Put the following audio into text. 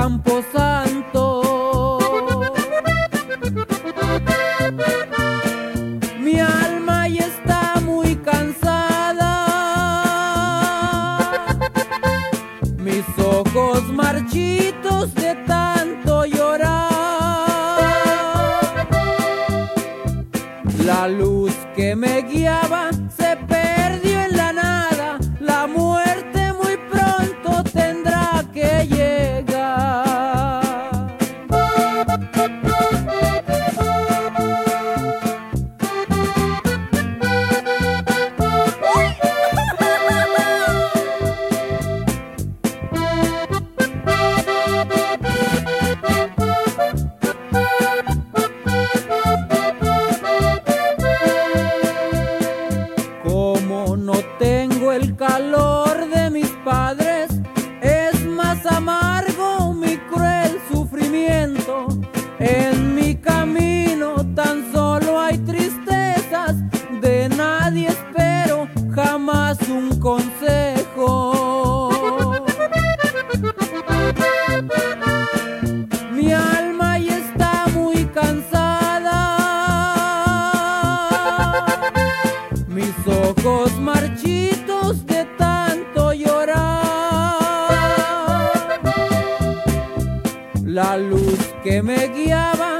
camposanto. Mi alma ya está muy cansada, mis ojos marchitos de tanto llorar. La luz que me guiaba se perdió en la nada, la muerte muy pronto tendrá que llegar. Como no tengo el calor de mis padres, es más amargo mi cruel sufrimiento. En mi camino tan solo hay tristezas, de nadie espero jamás un consejo. Mi alma ya está muy cansada, mis ojos marchitos de tanto llorar. La luz que me guiaba